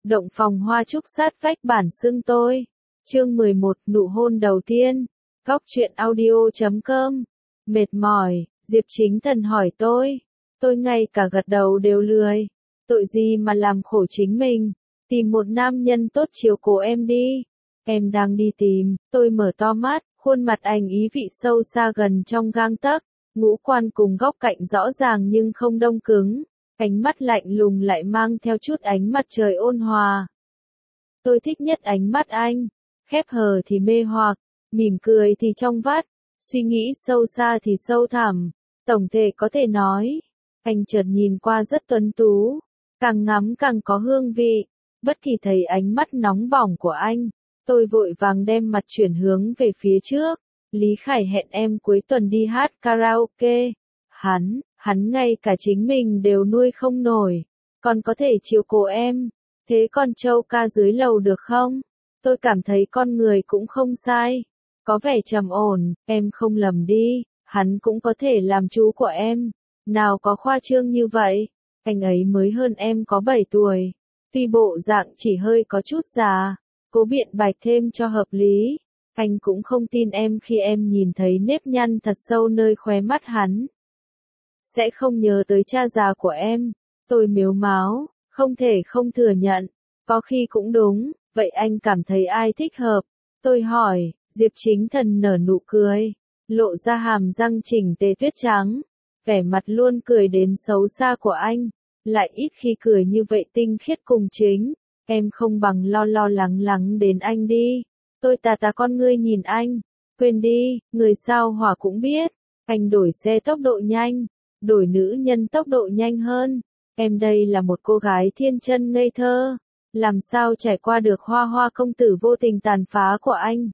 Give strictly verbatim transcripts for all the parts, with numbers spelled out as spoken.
Động phòng hoa trúc sát vách bản xưng tôi. Chương mười một, nụ hôn đầu tiên. Góc truyện audio chấm com. Mệt mỏi, Diệp Chính Thần hỏi tôi. Tôi ngay cả gật đầu đều lười. Tội gì mà làm khổ chính mình. Tìm một nam nhân tốt chiếu cố em đi. Em đang đi tìm. Tôi mở to mắt, khuôn mặt anh ý vị sâu xa gần trong gang tấc. Ngũ quan cùng góc cạnh rõ ràng nhưng không đông cứng. Ánh mắt lạnh lùng lại mang theo chút ánh mặt trời ôn hòa. Tôi thích nhất ánh mắt anh. Khép hờ thì mê hoặc, mỉm cười thì trong vắt, suy nghĩ sâu xa thì sâu thẳm. Tổng thể có thể nói, anh chợt nhìn qua rất tuấn tú, càng ngắm càng có hương vị. Bất kỳ thấy ánh mắt nóng bỏng của anh, tôi vội vàng đem mặt chuyển hướng về phía trước. Lý Khải hẹn em cuối tuần đi hát karaoke. Hắn, hắn ngay cả chính mình đều nuôi không nổi, còn có thể chiếu cố em. Thế con trâu ca dưới lầu được không? Tôi cảm thấy con người cũng không sai. Có vẻ trầm ổn, em không lầm đi, hắn cũng có thể làm chú của em. Nào có khoa trương như vậy, anh ấy mới hơn em có bảy tuổi. Tuy bộ dạng chỉ hơi có chút già, cố biện bạch thêm cho hợp lý. Anh cũng không tin em khi em nhìn thấy nếp nhăn thật sâu nơi khóe mắt hắn. Sẽ không nhớ tới cha già của em. Tôi mếu máo, không thể không thừa nhận. Có khi cũng đúng, vậy anh cảm thấy ai thích hợp? Tôi hỏi, Diệp Chính Thần nở nụ cười, lộ ra hàm răng chỉnh tề tuyết trắng. Vẻ mặt luôn cười đến xấu xa của anh, lại ít khi cười như vậy tinh khiết cùng chính. Em không bằng lo lo lắng lắng đến anh đi. Tôi tà tà con ngươi nhìn anh. Quên đi, người sao hỏa cũng biết. Anh đổi xe tốc độ nhanh, đổi nữ nhân tốc độ nhanh hơn. Em đây là một cô gái thiên chân ngây thơ, làm sao trải qua được hoa hoa công tử vô tình tàn phá của anh.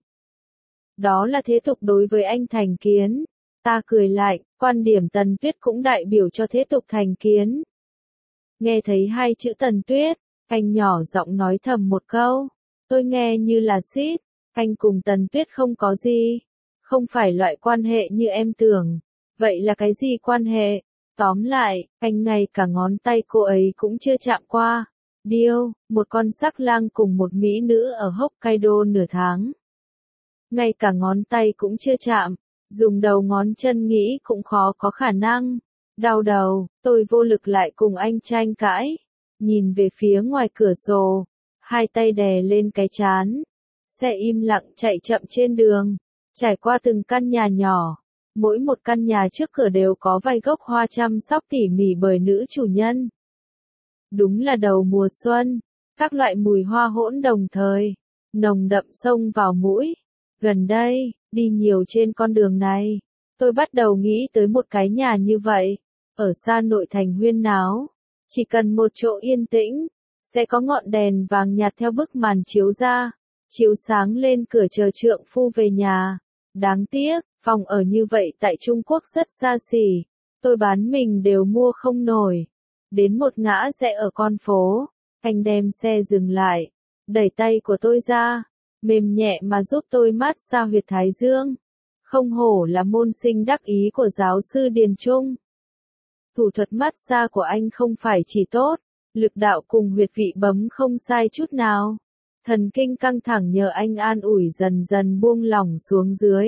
Đó là thế tục đối với anh thành kiến. Ta cười lại, quan điểm Tần Tuyết cũng đại biểu cho thế tục thành kiến. Nghe thấy hai chữ Tần Tuyết, anh nhỏ giọng nói thầm một câu. Tôi nghe như là xít, anh cùng Tần Tuyết không có gì. Không phải loại quan hệ như em tưởng. Vậy là cái gì quan hệ? Tóm lại, anh ngay cả ngón tay cô ấy cũng chưa chạm qua. Điêu, một con sắc lang cùng một mỹ nữ ở Hokkaido nửa tháng. Ngay cả ngón tay cũng chưa chạm, dùng đầu ngón chân nghĩ cũng khó có khả năng. Đau đầu, tôi vô lực lại cùng anh tranh cãi. Nhìn về phía ngoài cửa sổ, hai tay đè lên cái trán. Xe im lặng chạy chậm trên đường, trải qua từng căn nhà nhỏ. Mỗi một căn nhà trước cửa đều có vài gốc hoa chăm sóc tỉ mỉ bởi nữ chủ nhân. Đúng là đầu mùa xuân, các loại mùi hoa hỗn đồng thời, nồng đậm xông vào mũi. Gần đây, đi nhiều trên con đường này, tôi bắt đầu nghĩ tới một cái nhà như vậy, ở xa nội thành huyên náo. Chỉ cần một chỗ yên tĩnh, sẽ có ngọn đèn vàng nhạt theo bức màn chiếu ra, chiếu sáng lên cửa chờ trượng phu về nhà. Đáng tiếc, phòng ở như vậy tại Trung Quốc rất xa xỉ, tôi bán mình đều mua không nổi. Đến một ngã rẽ ở con phố, anh đem xe dừng lại, đẩy tay của tôi ra, mềm nhẹ mà giúp tôi mát xa huyệt thái dương. Không hổ là môn sinh đắc ý của giáo sư Điền Trung. Thủ thuật mát xa của anh không phải chỉ tốt, lực đạo cùng huyệt vị bấm không sai chút nào. Thần kinh căng thẳng nhờ anh an ủi dần dần buông lỏng xuống dưới.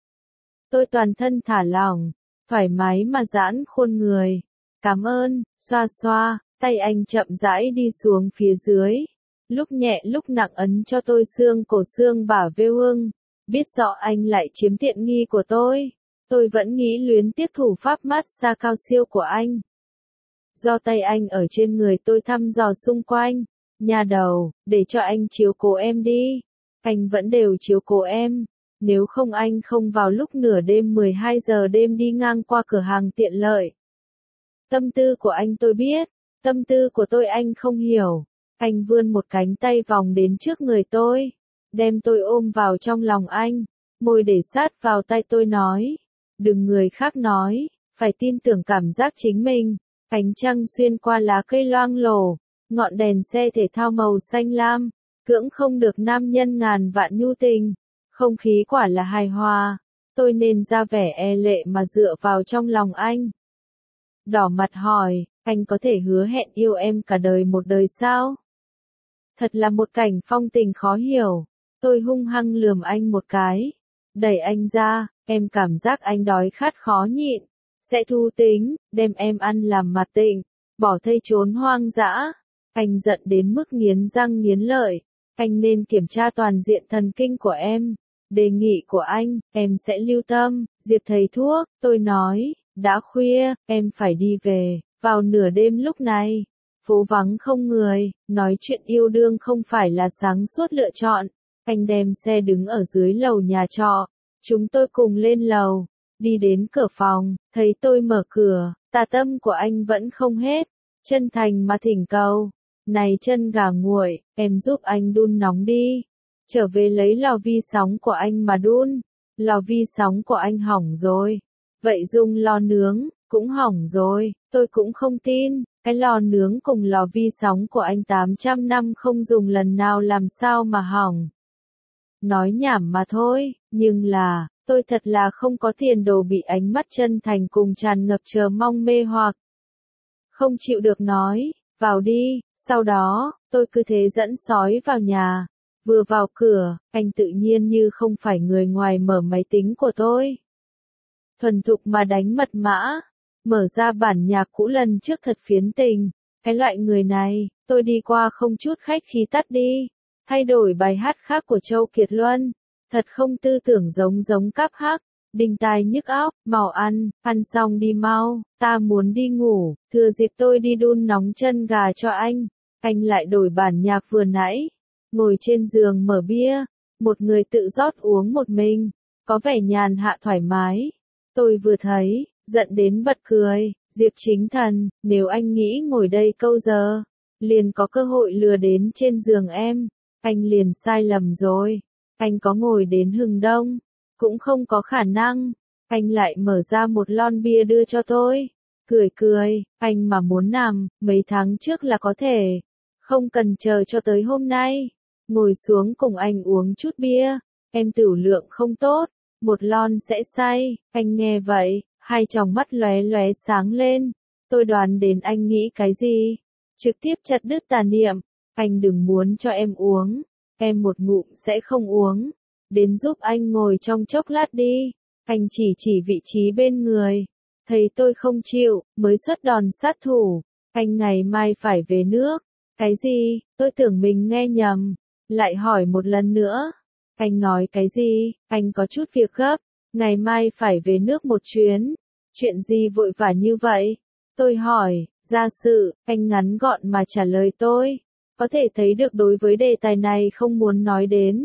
Tôi toàn thân thả lỏng, thoải mái mà giãn khuôn người. Cảm ơn, xoa xoa, tay anh chậm rãi đi xuống phía dưới. Lúc nhẹ lúc nặng ấn cho tôi xương cổ xương bả vêu hưng. Biết rõ anh lại chiếm tiện nghi của tôi. Tôi vẫn nghĩ luyến tiếc thủ pháp mát xa cao siêu của anh. Do tay anh ở trên người tôi thăm dò xung quanh. Nhà đầu, để cho anh chiếu cố em đi. Anh vẫn đều chiếu cố em. Nếu không anh không vào lúc nửa đêm mười hai giờ đêm đi ngang qua cửa hàng tiện lợi. Tâm tư của anh tôi biết, tâm tư của tôi anh không hiểu. Anh vươn một cánh tay vòng đến trước người tôi, đem tôi ôm vào trong lòng anh, môi để sát vào tay tôi nói. Đừng người khác nói, phải tin tưởng cảm giác chính mình. Ánh trăng xuyên qua lá cây loang lổ, ngọn đèn xe thể thao màu xanh lam, cưỡng không được nam nhân ngàn vạn nhu tình. Không khí quả là hài hòa, tôi nên ra vẻ e lệ mà dựa vào trong lòng anh. Đỏ mặt hỏi, anh có thể hứa hẹn yêu em cả đời một đời sao? Thật là một cảnh phong tình khó hiểu. Tôi hung hăng lườm anh một cái. Đẩy anh ra, em cảm giác anh đói khát khó nhịn. Sẽ thu tính, đem em ăn làm mặt tịnh. Bỏ thây trốn hoang dã. Anh giận đến mức nghiến răng nghiến lợi. Anh nên kiểm tra toàn diện thần kinh của em. Đề nghị của anh, em sẽ lưu tâm. Diệp thầy thuốc, tôi nói, đã khuya, em phải đi về. Vào nửa đêm lúc này, phố vắng không người, nói chuyện yêu đương không phải là sáng suốt lựa chọn. Anh đem xe đứng ở dưới lầu nhà trọ. Chúng tôi cùng lên lầu, đi đến cửa phòng, thấy tôi mở cửa, tà tâm của anh vẫn không hết. Chân thành mà thỉnh cầu. Này chân gà nguội, em giúp anh đun nóng đi. Trở về lấy lò vi sóng của anh mà đun. Lò vi sóng của anh hỏng rồi. Vậy dùng lò nướng, cũng hỏng rồi. Tôi cũng không tin. Cái lò nướng cùng lò vi sóng của anh tám trăm năm không dùng lần nào làm sao mà hỏng. Nói nhảm mà thôi, nhưng là, tôi thật là không có tiền đồ bị ánh mắt chân thành cùng tràn ngập chờ mong mê hoặc. Không chịu được nói, vào đi, sau đó, tôi cứ thế dẫn sói vào nhà. Vừa vào cửa, anh tự nhiên như không phải người ngoài mở máy tính của tôi. Thuần thục mà đánh mật mã, mở ra bản nhạc cũ lần trước thật phiến tình. Cái loại người này, tôi đi qua không chút khách khí tắt đi. Thay đổi bài hát khác của Châu Kiệt Luân. Thật không tư tưởng giống giống cáp hắc. Đinh tai nhức óc, mau ăn, ăn xong đi mau, ta muốn đi ngủ, thừa dịp tôi đi đun nóng chân gà cho anh. Anh lại đổi bản nhạc vừa nãy, ngồi trên giường mở bia, một người tự rót uống một mình, có vẻ nhàn hạ thoải mái. Tôi vừa thấy, giận đến bật cười, Diệp Chính Thần, nếu anh nghĩ ngồi đây câu giờ, liền có cơ hội lừa đến trên giường em, anh liền sai lầm rồi, anh có ngồi đến hừng đông. Cũng không có khả năng. Anh lại mở ra một lon bia đưa cho tôi. Cười cười, anh mà muốn nằm, mấy tháng trước là có thể. Không cần chờ cho tới hôm nay. Ngồi xuống cùng anh uống chút bia. Em tửu lượng không tốt. Một lon sẽ say. Anh nghe vậy, hai tròng mắt lóe lóe sáng lên. Tôi đoán đến anh nghĩ cái gì. Trực tiếp chặt đứt tà niệm. Anh đừng muốn cho em uống. Em một ngụm sẽ không uống. Đến giúp anh ngồi trong chốc lát đi. Anh chỉ chỉ vị trí bên người. Thấy tôi không chịu, mới xuất đòn sát thủ. Anh ngày mai phải về nước. Cái gì? Tôi tưởng mình nghe nhầm. Lại hỏi một lần nữa. Anh nói cái gì? Anh có chút việc gấp. Ngày mai phải về nước một chuyến. Chuyện gì vội vã như vậy? Tôi hỏi, gia sự, anh ngắn gọn mà trả lời tôi. Có thể thấy được đối với đề tài này không muốn nói đến.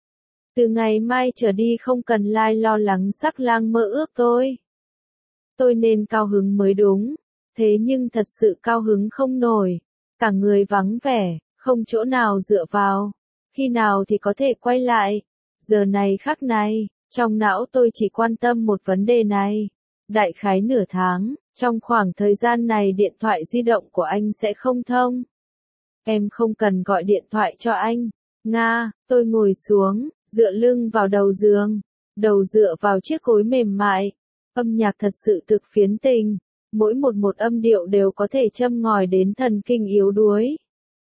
Từ ngày mai trở đi không cần lai lo lắng sắc lang mơ ước tôi. Tôi nên cao hứng mới đúng. Thế nhưng thật sự cao hứng không nổi. Cả người vắng vẻ, không chỗ nào dựa vào. Khi nào thì có thể quay lại. Giờ này khắc này, trong não tôi chỉ quan tâm một vấn đề này. Đại khái nửa tháng, trong khoảng thời gian này điện thoại di động của anh sẽ không thông. Em không cần gọi điện thoại cho anh. Nga, tôi ngồi xuống. Dựa lưng vào đầu giường, đầu dựa vào chiếc gối mềm mại, âm nhạc thật sự thực phiến tình, mỗi một một âm điệu đều có thể châm ngòi đến thần kinh yếu đuối.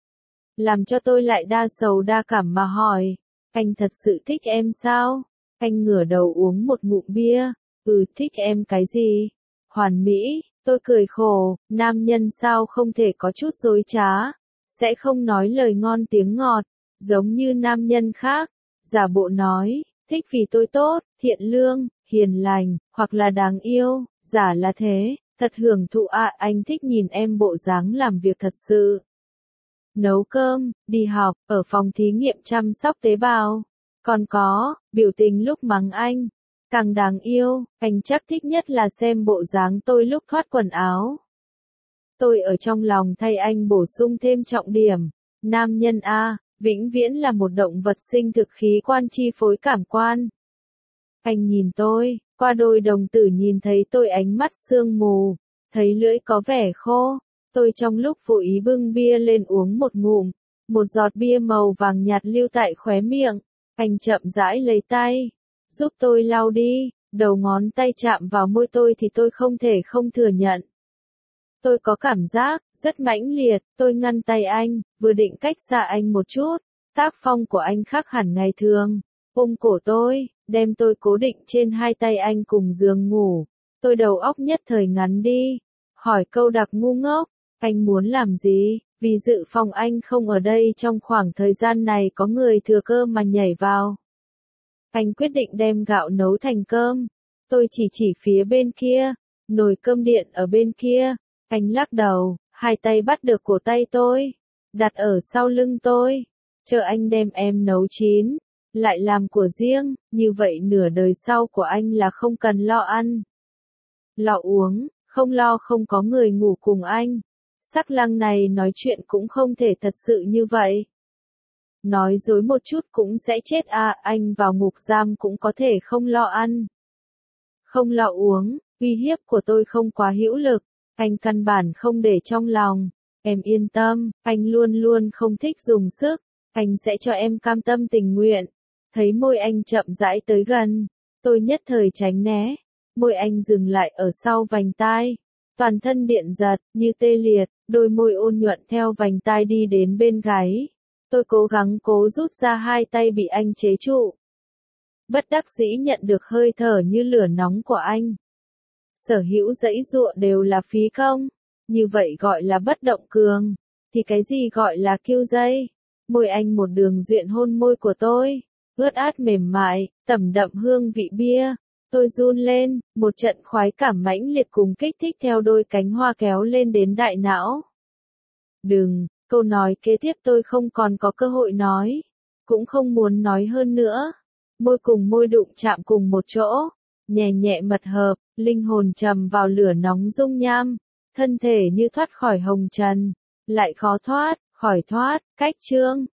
Làm cho tôi lại đa sầu đa cảm mà hỏi, anh thật sự thích em sao? Anh ngửa đầu uống một ngụm bia, ừ thích em cái gì? Hoàn mỹ, tôi cười khổ, nam nhân sao không thể có chút dối trá, sẽ không nói lời ngon tiếng ngọt, giống như nam nhân khác. Giả bộ nói, thích vì tôi tốt, thiện lương, hiền lành, hoặc là đáng yêu, giả là thế, thật hưởng thụ ạ, à, anh thích nhìn em bộ dáng làm việc thật sự. Nấu cơm, đi học, ở phòng thí nghiệm chăm sóc tế bào. Còn có, biểu tình lúc mắng anh, càng đáng yêu, anh chắc thích nhất là xem bộ dáng tôi lúc thoát quần áo. Tôi ở trong lòng thay anh bổ sung thêm trọng điểm, nam nhân A. Vĩnh viễn là một động vật sinh thực khí quan chi phối cảm quan. Anh nhìn tôi, qua đôi đồng tử nhìn thấy tôi ánh mắt sương mù, thấy lưỡi có vẻ khô. Tôi trong lúc vô ý bưng bia lên uống một ngụm, một giọt bia màu vàng nhạt lưu tại khóe miệng. Anh chậm rãi lấy tay, giúp tôi lau đi, đầu ngón tay chạm vào môi tôi thì tôi không thể không thừa nhận. Tôi có cảm giác rất mãnh liệt, tôi ngăn tay anh, vừa định cách xa anh một chút. Tác phong của anh khác hẳn ngày thường. Ôm cổ tôi, đem tôi cố định trên hai tay anh cùng giường ngủ. Tôi đầu óc nhất thời ngắn đi. Hỏi câu đặc ngu ngốc, anh muốn làm gì? Vì dự phòng anh không ở đây trong khoảng thời gian này có người thừa cơ mà nhảy vào. Anh quyết định đem gạo nấu thành cơm. Tôi chỉ chỉ phía bên kia, nồi cơm điện ở bên kia. Anh lắc đầu, hai tay bắt được cổ tay tôi, đặt ở sau lưng tôi. Chờ anh đem em nấu chín, lại làm của riêng, như vậy nửa đời sau của anh là không cần lo ăn, lo uống, không lo không có người ngủ cùng anh. Sắc Lăng này nói chuyện cũng không thể thật sự như vậy. Nói dối một chút cũng sẽ chết à, anh vào ngục giam cũng có thể không lo ăn, không lo uống, uy hiếp của tôi không quá hữu lực, anh căn bản không để trong lòng. Em yên tâm, anh luôn luôn không thích dùng sức, anh sẽ cho em cam tâm tình nguyện. Thấy môi anh chậm rãi tới gần, tôi nhất thời tránh né, môi anh dừng lại ở sau vành tai. Toàn thân điện giật, như tê liệt, đôi môi ôn nhuận theo vành tai đi đến bên gáy. Tôi cố gắng cố rút ra hai tay bị anh chế trụ. Bất đắc dĩ nhận được hơi thở như lửa nóng của anh. Sở hữu dãy dụa đều là phí công. Như vậy gọi là bất động cường. Thì cái gì gọi là kiêu dây? Môi anh một đường duyện hôn môi của tôi. Ướt át mềm mại, tẩm đậm hương vị bia. Tôi run lên, một trận khoái cảm mãnh liệt cùng kích thích theo đôi cánh hoa kéo lên đến đại não. Đừng, câu nói kế tiếp tôi không còn có cơ hội nói. Cũng không muốn nói hơn nữa. Môi cùng môi đụng chạm cùng một chỗ. Nhẹ nhẹ mật hợp, linh hồn trầm vào lửa nóng dung nham. Thân thể như thoát khỏi hồng trần. Lại khó thoát, khỏi thoát, cách chương.